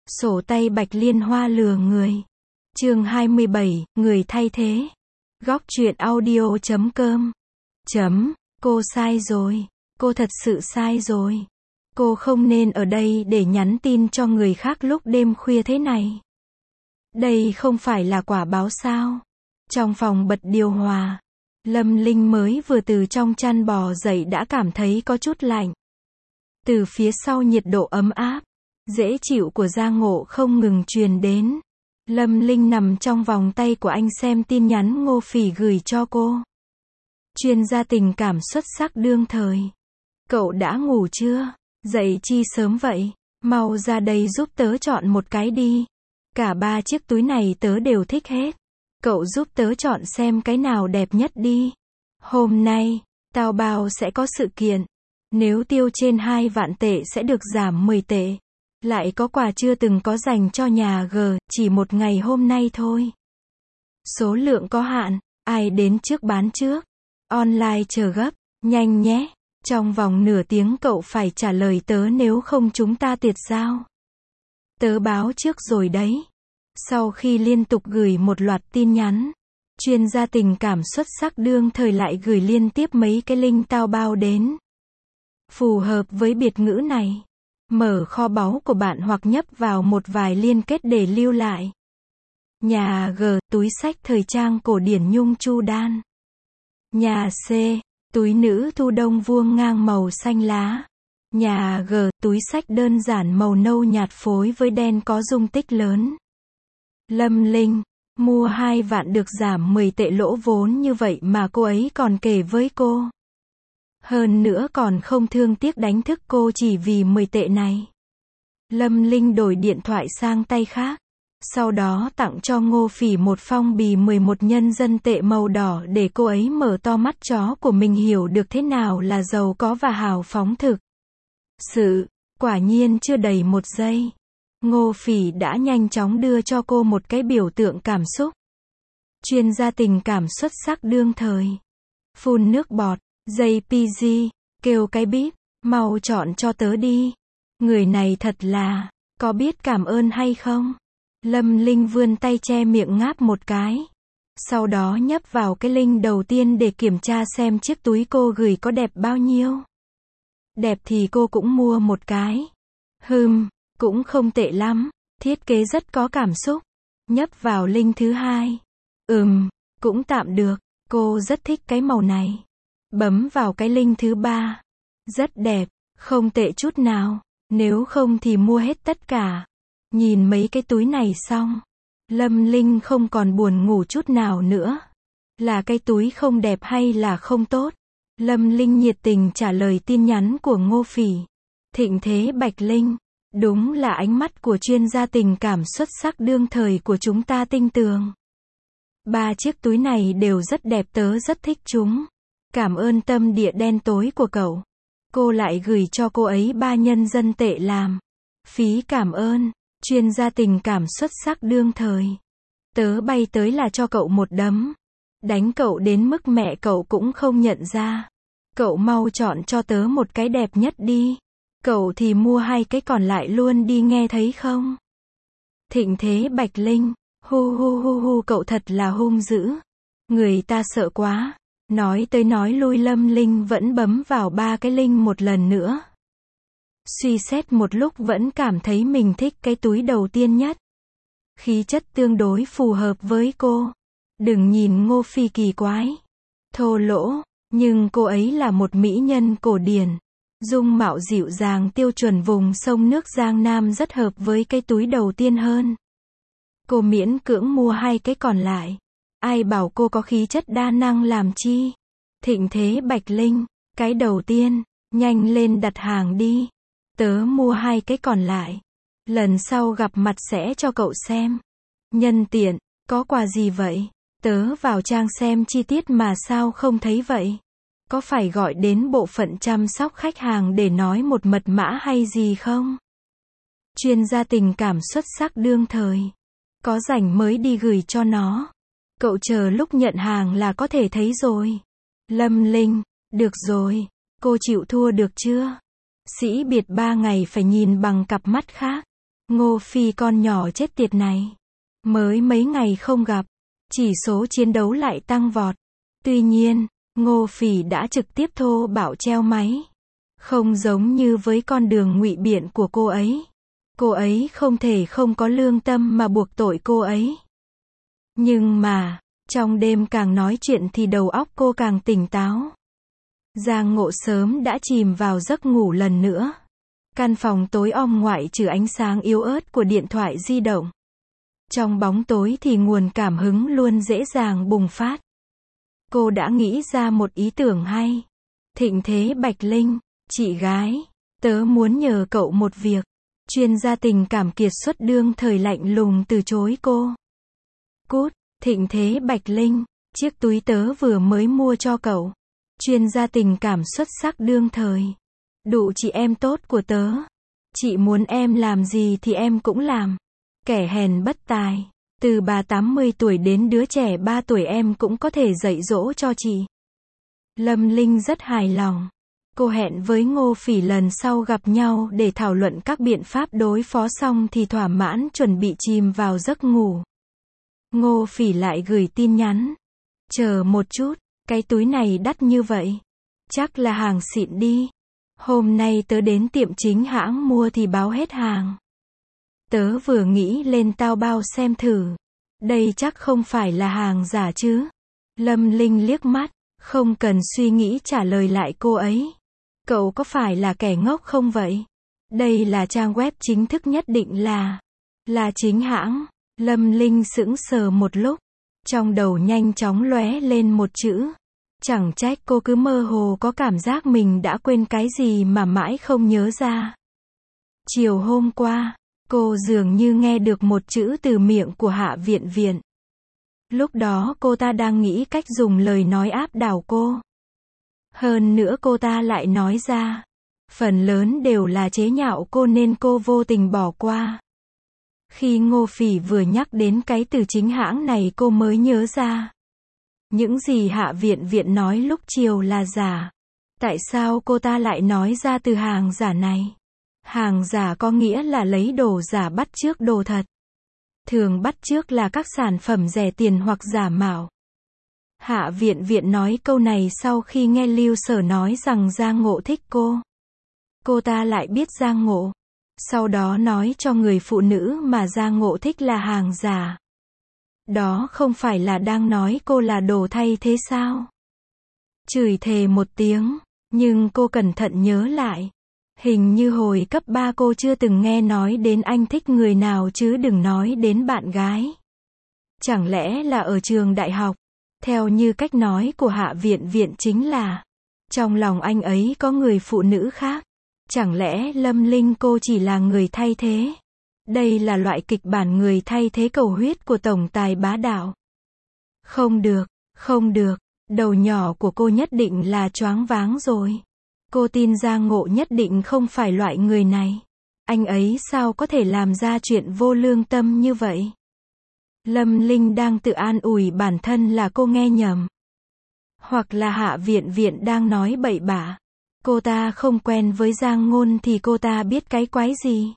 Sổ tay Bạch Liên Hoa lừa người. Chương 27, người thay thế. Góc truyện audio.com. Cô sai rồi. Cô thật sự sai rồi. Cô không nên ở đây để nhắn tin cho người khác lúc đêm khuya thế này. Đây không phải là quả báo sao? Trong phòng bật điều hòa, Lâm Linh mới vừa từ trong chăn bò dậy đã cảm thấy có chút lạnh. Từ phía sau nhiệt độ ấm áp, dễ chịu của Gia Ngộ không ngừng truyền đến. Lâm Linh nằm trong vòng tay của anh xem tin nhắn Ngô Phỉ gửi cho cô. Chuyên gia tình cảm xuất sắc đương thời. Cậu đã ngủ chưa? Dậy chi sớm vậy? Mau ra đây giúp tớ chọn một cái đi. Cả 3 chiếc túi này tớ đều thích hết. Cậu giúp tớ chọn xem cái nào đẹp nhất đi. Hôm nay, Taobao sẽ có sự kiện. Nếu tiêu trên 2 vạn tệ sẽ được giảm 10 tệ. Lại có quà chưa từng có dành cho nhà G, chỉ một ngày hôm nay thôi. Số lượng có hạn, ai đến trước bán trước. Online chờ gấp, nhanh nhé. Trong vòng nửa tiếng cậu phải trả lời tớ nếu không chúng ta tiệt giao. Tớ báo trước rồi đấy. Sau khi liên tục gửi một loạt tin nhắn, chuyên gia tình cảm xuất sắc đương thời lại gửi liên tiếp mấy cái link Taobao đến. Phù hợp với biệt ngữ này. Mở kho báu của bạn hoặc nhấp vào một vài liên kết để lưu lại. Nhà G, túi xách thời trang cổ điển nhung chu đan. Nhà C, túi nữ thu đông vuông ngang màu xanh lá. Nhà G, túi xách đơn giản màu nâu nhạt phối với đen có dung tích lớn. Lâm Linh, mua 2 vạn được giảm 10 tệ lỗ vốn như vậy mà cô ấy còn kể với cô. Hơn nữa còn không thương tiếc đánh thức cô chỉ vì 10 tệ này. Lâm Linh đổi điện thoại sang tay khác. Sau đó tặng cho Ngô Phỉ một phong bì 11 nhân dân tệ màu đỏ để cô ấy mở to mắt chó của mình hiểu được thế nào là giàu có và hào phóng thực. Quả nhiên chưa đầy 1 giây. Ngô Phỉ đã nhanh chóng đưa cho cô một cái biểu tượng cảm xúc. Chuyên gia tình cảm xuất sắc đương thời. Phun nước bọt, JPG, kêu cái bíp, mau chọn cho tớ đi. Người này thật là, có biết cảm ơn hay không? Lâm Linh vươn tay che miệng ngáp một cái. Sau đó nhấp vào cái link đầu tiên để kiểm tra xem chiếc túi cô gửi có đẹp bao nhiêu. Đẹp thì cô cũng mua một cái. Cũng không tệ lắm, thiết kế rất có cảm xúc. Nhấp vào link thứ hai. Cũng tạm được, cô rất thích cái màu này. Bấm vào cái link thứ 3. Rất đẹp, không tệ chút nào, nếu không thì mua hết tất cả. Nhìn mấy cái túi này xong, Lâm Linh không còn buồn ngủ chút nào nữa. Là cái túi không đẹp hay là không tốt? Lâm Linh nhiệt tình trả lời tin nhắn của Ngô Phỉ. Thịnh thế Bạch Linh, đúng là ánh mắt của chuyên gia tình cảm xuất sắc đương thời của chúng ta tinh tường. 3 chiếc túi này đều rất đẹp, tớ rất thích chúng. Cảm ơn tâm địa đen tối của cậu. Cô lại gửi cho cô ấy 3 nhân dân tệ làm phí cảm ơn. Chuyên gia tình cảm xuất sắc đương thời. Tớ bay tới là cho cậu một đấm. Đánh cậu đến mức mẹ cậu cũng không nhận ra. Cậu mau chọn cho tớ một cái đẹp nhất đi. Cậu thì mua 2 cái còn lại luôn đi nghe thấy không? Thịnh thế Bạch Linh. Hu cậu thật là hung dữ. Người ta sợ quá. Nói tới nói lui Lâm Linh vẫn bấm vào 3 cái link một lần nữa. Suy xét một lúc vẫn cảm thấy mình thích cái túi đầu tiên nhất. Khí chất tương đối phù hợp với cô. Đừng nhìn Ngô Phi kỳ quái, thô lỗ, nhưng cô ấy là một mỹ nhân cổ điển. Dung mạo dịu dàng tiêu chuẩn vùng sông nước Giang Nam rất hợp với cái túi đầu tiên hơn. Cô miễn cưỡng mua 2 cái còn lại. Ai bảo cô có khí chất đa năng làm chi? Thịnh thế Bạch Linh, cái đầu tiên, nhanh lên đặt hàng đi. Tớ mua 2 cái còn lại. Lần sau gặp mặt sẽ cho cậu xem. Nhân tiện, có quà gì vậy? Tớ vào trang xem chi tiết mà sao không thấy vậy? Có phải gọi đến bộ phận chăm sóc khách hàng để nói một mật mã hay gì không? Chuyên gia tình cảm xuất sắc đương thời. Có rảnh mới đi gửi cho nó. Cậu chờ lúc nhận hàng là có thể thấy rồi. Lâm Linh, được rồi, cô chịu thua được chưa? Sĩ biệt 3 ngày phải nhìn bằng cặp mắt khác. Ngô Phi con nhỏ chết tiệt này. Mới mấy ngày không gặp, chỉ số chiến đấu lại tăng vọt. Tuy nhiên, Ngô Phỉ đã trực tiếp thô bạo treo máy. Không giống như với con đường ngụy biện của cô ấy. Cô ấy không thể không có lương tâm mà buộc tội cô ấy. Nhưng mà, trong đêm càng nói chuyện thì đầu óc cô càng tỉnh táo. Giang Ngộ sớm đã chìm vào giấc ngủ lần nữa. Căn phòng tối om ngoại trừ ánh sáng yếu ớt của điện thoại di động. Trong bóng tối thì nguồn cảm hứng luôn dễ dàng bùng phát. Cô đã nghĩ ra một ý tưởng hay. Thịnh Thế Bạch Linh, chị gái, tớ muốn nhờ cậu một việc. Chuyên gia tình cảm kiệt xuất đương thời lạnh lùng từ chối cô. Cút, Thịnh Thế Bạch Linh, chiếc túi tớ vừa mới mua cho cậu. Chuyên gia tình cảm xuất sắc đương thời. Đủ chị em tốt của tớ. Chị muốn em làm gì thì em cũng làm. Kẻ hèn bất tài. Từ bà 80 tuổi đến đứa trẻ 3 tuổi em cũng có thể dạy dỗ cho chị. Lâm Linh rất hài lòng. Cô hẹn với Ngô Phỉ lần sau gặp nhau để thảo luận các biện pháp đối phó, xong thì thỏa mãn chuẩn bị chìm vào giấc ngủ. Ngô Phỉ lại gửi tin nhắn. Chờ một chút, cái túi này đắt như vậy. Chắc là hàng xịn đi. Hôm nay tớ đến tiệm chính hãng mua thì báo hết hàng. Tớ vừa nghĩ lên Taobao xem thử. Đây chắc không phải là hàng giả chứ. Lâm Linh liếc mắt, không cần suy nghĩ trả lời lại cô ấy. Cậu có phải là kẻ ngốc không vậy? Đây là trang web chính thức, nhất định là chính hãng. Lâm Linh sững sờ một lúc. Trong đầu nhanh chóng lóe lên một chữ. Chẳng trách cô cứ mơ hồ có cảm giác mình đã quên cái gì mà mãi không nhớ ra. Chiều hôm qua, cô dường như nghe được một chữ từ miệng của Hạ Viện Viện. Lúc đó cô ta đang nghĩ cách dùng lời nói áp đảo cô. Hơn nữa cô ta lại nói ra. Phần lớn đều là chế nhạo cô nên cô vô tình bỏ qua. Khi Ngô Phỉ vừa nhắc đến cái từ chính hãng này cô mới nhớ ra. Những gì Hạ Viện Viện nói lúc chiều là giả. Tại sao cô ta lại nói ra từ hàng giả này? Hàng giả có nghĩa là lấy đồ giả bắt chước đồ thật. Thường bắt chước là các sản phẩm rẻ tiền hoặc giả mạo. Hạ Viện Viện nói câu này sau khi nghe Lưu Sở nói rằng Giang Ngộ thích cô. Cô ta lại biết Giang Ngộ. Sau đó nói cho người phụ nữ mà Giang Ngộ thích là hàng giả. Đó không phải là đang nói cô là đồ thay thế sao? Chửi thề một tiếng, nhưng cô cẩn thận nhớ lại. Hình như hồi cấp 3 cô chưa từng nghe nói đến anh thích người nào chứ đừng nói đến bạn gái. Chẳng lẽ là ở trường đại học? Theo như cách nói của Hạ Viện Viện chính là trong lòng anh ấy có người phụ nữ khác. Chẳng lẽ Lâm Linh cô chỉ là người thay thế? Đây là loại kịch bản người thay thế cầu huyết của tổng tài bá đạo. Không được, không được, đầu nhỏ của cô nhất định là choáng váng rồi. Cô tin Giang Ngộ nhất định không phải loại người này. Anh ấy sao có thể làm ra chuyện vô lương tâm như vậy? Lâm Linh đang tự an ủi bản thân là cô nghe nhầm. Hoặc là Hạ Viện Viện đang nói bậy bạ. Cô ta không quen với Giang Ngôn thì cô ta biết cái quái gì?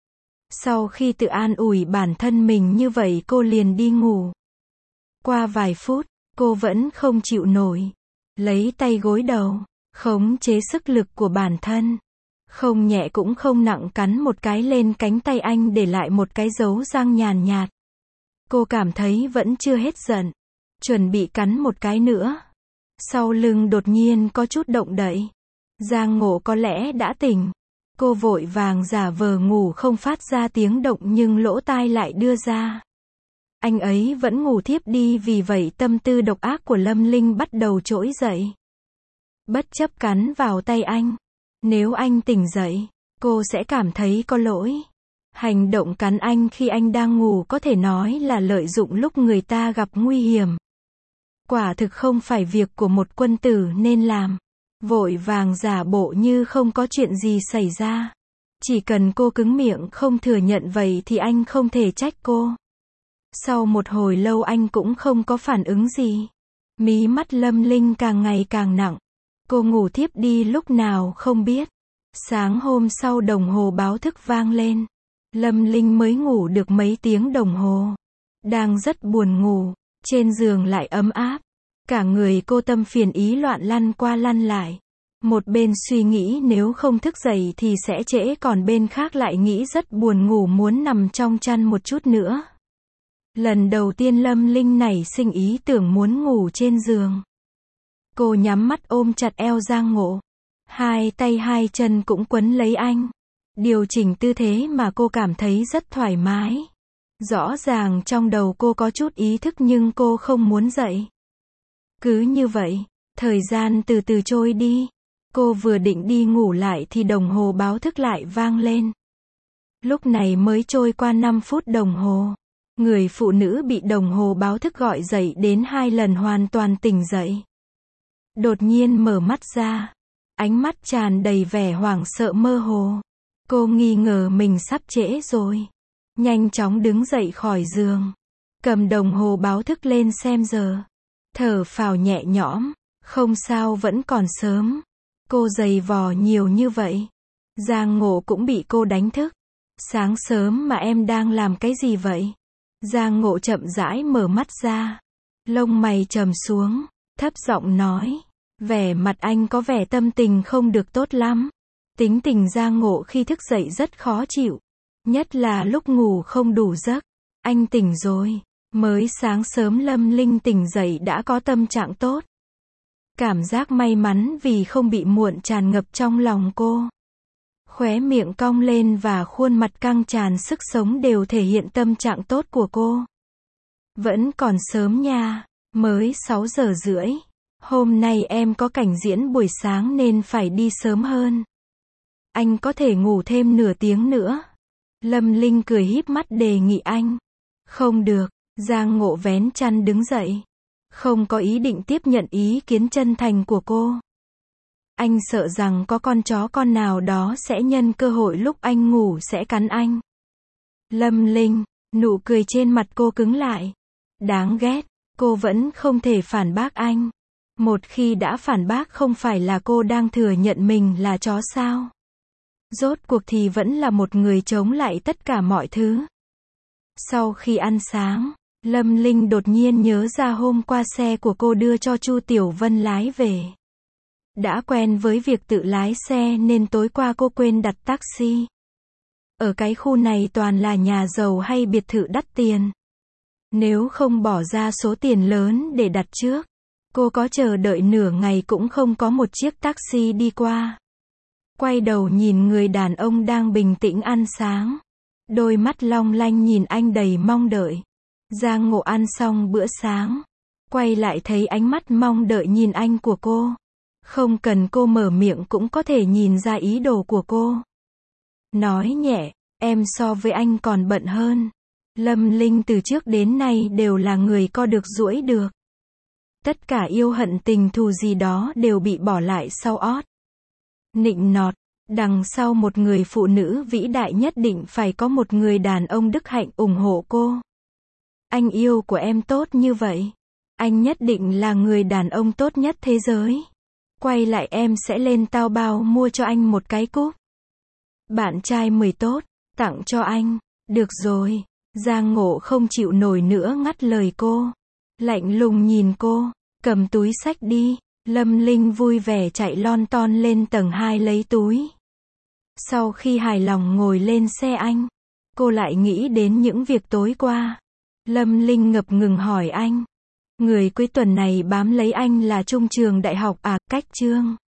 Sau khi tự an ủi bản thân mình như vậy cô liền đi ngủ. Qua vài phút, cô vẫn không chịu nổi. Lấy tay gối đầu, khống chế sức lực của bản thân. Không nhẹ cũng không nặng cắn một cái lên cánh tay anh để lại một cái dấu răng nhàn nhạt. Cô cảm thấy vẫn chưa hết giận. Chuẩn bị cắn một cái nữa. Sau lưng đột nhiên có chút động đậy. Giang Ngộ có lẽ đã tỉnh. Cô vội vàng giả vờ ngủ không phát ra tiếng động nhưng lỗ tai lại đưa ra. Anh ấy vẫn ngủ thiếp đi, vì vậy tâm tư độc ác của Lâm Linh bắt đầu trỗi dậy. Bất chấp cắn vào tay anh. Nếu anh tỉnh dậy, cô sẽ cảm thấy có lỗi. Hành động cắn anh khi anh đang ngủ có thể nói là lợi dụng lúc người ta gặp nguy hiểm. Quả thực không phải việc của một quân tử nên làm. Vội vàng giả bộ như không có chuyện gì xảy ra. Chỉ cần cô cứng miệng không thừa nhận vậy thì anh không thể trách cô. Sau một hồi lâu anh cũng không có phản ứng gì. Mí mắt Lâm Linh càng ngày càng nặng. Cô ngủ thiếp đi lúc nào không biết. Sáng hôm sau đồng hồ báo thức vang lên. Lâm Linh mới ngủ được mấy tiếng đồng hồ. Đang rất buồn ngủ, trên giường lại ấm áp. Cả người cô tâm phiền ý loạn lăn qua lăn lại. Một bên suy nghĩ nếu không thức dậy thì sẽ trễ, còn bên khác lại nghĩ rất buồn ngủ muốn nằm trong chăn một chút nữa. Lần đầu tiên Lâm Linh nảy sinh ý tưởng muốn ngủ trên giường. Cô nhắm mắt ôm chặt eo Giang Ngộ. Hai tay hai chân cũng quấn lấy anh. Điều chỉnh tư thế mà cô cảm thấy rất thoải mái. Rõ ràng trong đầu cô có chút ý thức nhưng cô không muốn dậy. Cứ như vậy, thời gian từ từ trôi đi. Cô vừa định đi ngủ lại thì đồng hồ báo thức lại vang lên. Lúc này mới trôi qua 5 phút đồng hồ. Người phụ nữ bị đồng hồ báo thức gọi dậy đến 2 lần hoàn toàn tỉnh dậy. Đột nhiên mở mắt ra. Ánh mắt tràn đầy vẻ hoảng sợ mơ hồ. Cô nghi ngờ mình sắp trễ rồi. Nhanh chóng đứng dậy khỏi giường. Cầm đồng hồ báo thức lên xem giờ. Thở phào nhẹ nhõm. Không sao, vẫn còn sớm. Cô giày vò nhiều như vậy. Giang Ngộ cũng bị cô đánh thức. Sáng sớm mà em đang làm cái gì vậy? Giang Ngộ chậm rãi mở mắt ra. Lông mày trầm xuống. Thấp giọng nói. Vẻ mặt anh có vẻ tâm tình không được tốt lắm. Tính tình Giang Ngộ khi thức dậy rất khó chịu. Nhất là lúc ngủ không đủ giấc. Anh tỉnh rồi. Mới sáng sớm Lâm Linh tỉnh dậy đã có tâm trạng tốt. Cảm giác may mắn vì không bị muộn tràn ngập trong lòng cô. Khóe miệng cong lên và khuôn mặt căng tràn sức sống đều thể hiện tâm trạng tốt của cô. Vẫn còn sớm nha. Mới 6 giờ rưỡi. Hôm nay em có cảnh diễn buổi sáng nên phải đi sớm hơn. Anh có thể ngủ thêm nửa tiếng nữa. Lâm Linh cười híp mắt đề nghị anh. Không được. Giang Ngộ vén chăn đứng dậy. Không có ý định tiếp nhận ý kiến chân thành của cô. Anh sợ rằng có con chó con nào đó sẽ nhân cơ hội lúc anh ngủ sẽ cắn anh. Lâm Linh, nụ cười trên mặt cô cứng lại. Đáng ghét, cô vẫn không thể phản bác anh. Một khi đã phản bác không phải là cô đang thừa nhận mình là chó sao? Rốt cuộc thì vẫn là một người chống lại tất cả mọi thứ. Sau khi ăn sáng, Lâm Linh đột nhiên nhớ ra hôm qua xe của cô đưa cho Chu Tiểu Vân lái về. Đã quen với việc tự lái xe nên tối qua cô quên đặt taxi. Ở cái khu này toàn là nhà giàu hay biệt thự đắt tiền. Nếu không bỏ ra số tiền lớn để đặt trước, cô có chờ đợi nửa ngày cũng không có một chiếc taxi đi qua. Quay đầu nhìn người đàn ông đang bình tĩnh ăn sáng. Đôi mắt long lanh nhìn anh đầy mong đợi. Giang Ngộ ăn xong bữa sáng. Quay lại thấy ánh mắt mong đợi nhìn anh của cô. Không cần cô mở miệng cũng có thể nhìn ra ý đồ của cô. Nói nhẹ, em so với anh còn bận hơn. Lâm Linh từ trước đến nay đều là người co được duỗi được. Tất cả yêu hận tình thù gì đó đều bị bỏ lại sau ót. Nịnh nọt, đằng sau một người phụ nữ vĩ đại nhất định phải có một người đàn ông đức hạnh ủng hộ cô. Anh yêu của em tốt như vậy. Anh nhất định là người đàn ông tốt nhất thế giới. Quay lại em sẽ lên Taobao mua cho anh một cái cúp. Bạn trai 10 tốt, tặng cho anh. Được rồi. Giang Ngộ không chịu nổi nữa ngắt lời cô. Lạnh lùng nhìn cô, cầm túi xách đi. Lâm Linh vui vẻ chạy lon ton lên tầng 2 lấy túi. Sau khi hài lòng ngồi lên xe anh, cô lại nghĩ đến những việc tối qua. Lâm Linh ngập ngừng hỏi anh. Người cuối tuần này bám lấy anh là Trung Trường Đại học à? Cách Trương